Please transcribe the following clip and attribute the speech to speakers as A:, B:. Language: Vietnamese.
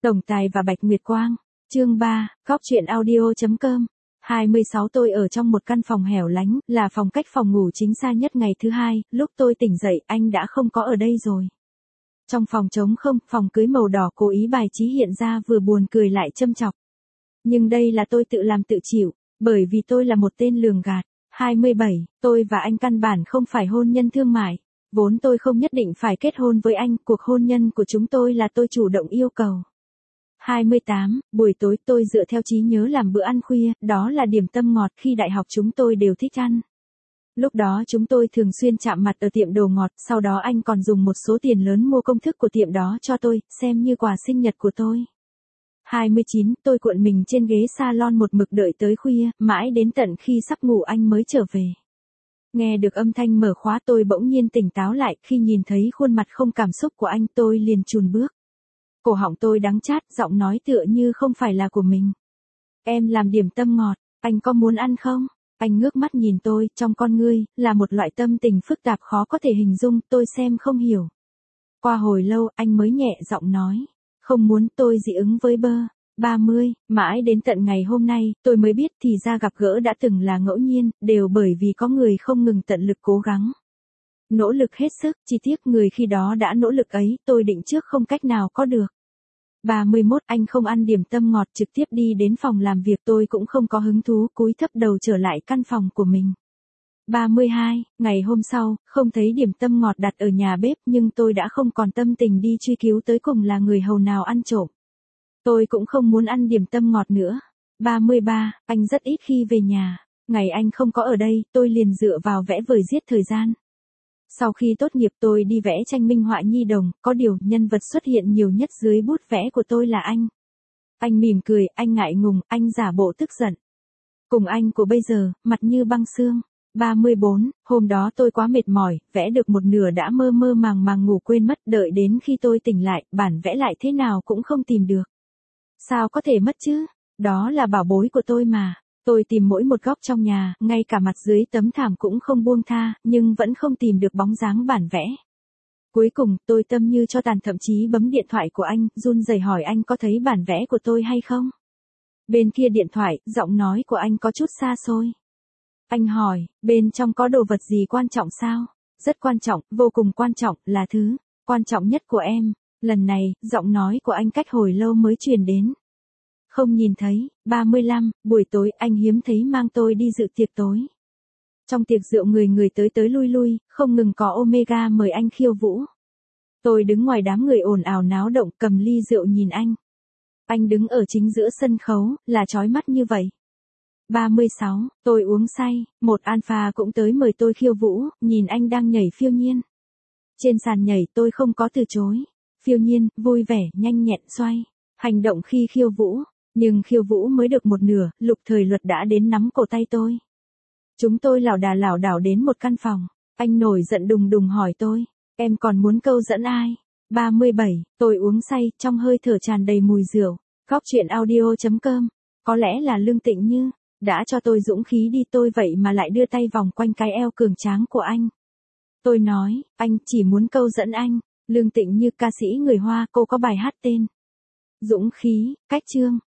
A: Tổng Tài và Bạch Nguyệt Quang. Chương 3, Góc truyện audio.com. 26 Tôi ở trong một căn phòng hẻo lánh, là phòng cách phòng ngủ chính xa nhất. Ngày thứ hai, lúc tôi tỉnh dậy, anh đã không có ở đây rồi. Trong phòng trống không, phòng cưới màu đỏ cố ý bài trí hiện ra vừa buồn cười lại châm chọc. Nhưng đây là tôi tự làm tự chịu, bởi vì tôi là một tên lường gạt. 27, tôi và anh căn bản không phải hôn nhân thương mại. Vốn tôi không nhất định phải kết hôn với anh, cuộc hôn nhân của chúng tôi là tôi chủ động yêu cầu. 28, buổi tối tôi dựa theo trí nhớ làm bữa ăn khuya, đó là điểm tâm ngọt khi đại học chúng tôi đều thích ăn. Lúc đó chúng tôi thường xuyên chạm mặt ở tiệm đồ ngọt, sau đó anh còn dùng một số tiền lớn mua công thức của tiệm đó cho tôi, xem như quà sinh nhật của tôi. 29, tôi cuộn mình trên ghế salon một mực đợi tới khuya, mãi đến tận khi sắp ngủ anh mới trở về. Nghe được âm thanh mở khóa tôi bỗng nhiên tỉnh táo lại, khi nhìn thấy khuôn mặt không cảm xúc của anh tôi liền chùn bước. Cổ họng tôi đắng chát, giọng nói tựa như không phải là của mình. Em làm điểm tâm ngọt, anh có muốn ăn không? Anh ngước mắt nhìn tôi, trong con ngươi, là một loại tâm tình phức tạp khó có thể hình dung, tôi xem không hiểu. Qua hồi lâu, anh mới nhẹ giọng nói. Không muốn, tôi dị ứng với bơ. 30, mãi đến tận ngày hôm nay, tôi mới biết thì ra gặp gỡ đã từng là ngẫu nhiên, đều bởi vì có người không ngừng tận lực cố gắng. Nỗ lực hết sức, chỉ tiếc người khi đó đã nỗ lực ấy, tôi định trước không cách nào có được. 31, anh không ăn điểm tâm ngọt trực tiếp đi đến phòng làm việc, tôi cũng không có hứng thú, cúi thấp đầu trở lại căn phòng của mình. 32, ngày hôm sau, không thấy điểm tâm ngọt đặt ở nhà bếp nhưng tôi đã không còn tâm tình đi truy cứu tới cùng là người hầu nào ăn trộm. Tôi cũng không muốn ăn điểm tâm ngọt nữa. 33, anh rất ít khi về nhà. Ngày anh không có ở đây, tôi liền dựa vào vẽ vời giết thời gian. Sau khi tốt nghiệp tôi đi vẽ tranh minh họa nhi đồng, có điều nhân vật xuất hiện nhiều nhất dưới bút vẽ của tôi là anh. Anh mỉm cười, anh ngại ngùng, anh giả bộ tức giận. Cùng anh của bây giờ, mặt như băng xương. 34, hôm đó tôi quá mệt mỏi, vẽ được một nửa đã mơ mơ màng màng ngủ quên mất, đợi đến khi tôi tỉnh lại, bản vẽ lại thế nào cũng không tìm được. Sao có thể mất chứ? Đó là bảo bối của tôi mà. Tôi tìm mỗi một góc trong nhà, ngay cả mặt dưới tấm thảm cũng không buông tha, nhưng vẫn không tìm được bóng dáng bản vẽ. Cuối cùng, tôi tâm như cho tàn, thậm chí bấm điện thoại của anh, run rẩy hỏi anh có thấy bản vẽ của tôi hay không? Bên kia điện thoại, giọng nói của anh có chút xa xôi. Anh hỏi, bên trong có đồ vật gì quan trọng sao? Rất quan trọng, vô cùng quan trọng, là thứ quan trọng nhất của em. Lần này, giọng nói của anh cách hồi lâu mới truyền đến. Không nhìn thấy. 35, buổi tối anh hiếm thấy mang tôi đi dự tiệc tối. Trong tiệc rượu người người tới tới lui lui, không ngừng có Omega mời anh khiêu vũ. Tôi đứng ngoài đám người ồn ào náo động cầm ly rượu nhìn anh. Anh đứng ở chính giữa sân khấu, là chói mắt như vậy. 36, tôi uống say, một alpha cũng tới mời tôi khiêu vũ, nhìn anh đang nhảy phiêu nhiên. Trên sàn nhảy tôi không có từ chối. Phiêu nhiên, vui vẻ, nhanh nhẹn xoay. Hành động khi khiêu vũ. Nhưng khiêu vũ mới được một nửa, Lục Thời Luật đã đến nắm cổ tay tôi. Chúng tôi lảo đảo đến một căn phòng. Anh nổi giận đùng đùng hỏi tôi, em còn muốn câu dẫn ai? 37, tôi uống say, trong hơi thở tràn đầy mùi rượu. Góc truyện audio.com. Có lẽ là Lương Tịnh Như đã cho tôi dũng khí đi, tôi vậy mà lại đưa tay vòng quanh cái eo cường tráng của anh. Tôi nói, anh chỉ muốn câu dẫn anh. Lương Tịnh Như ca sĩ người Hoa, cô có bài hát tên Dũng khí, cách chương.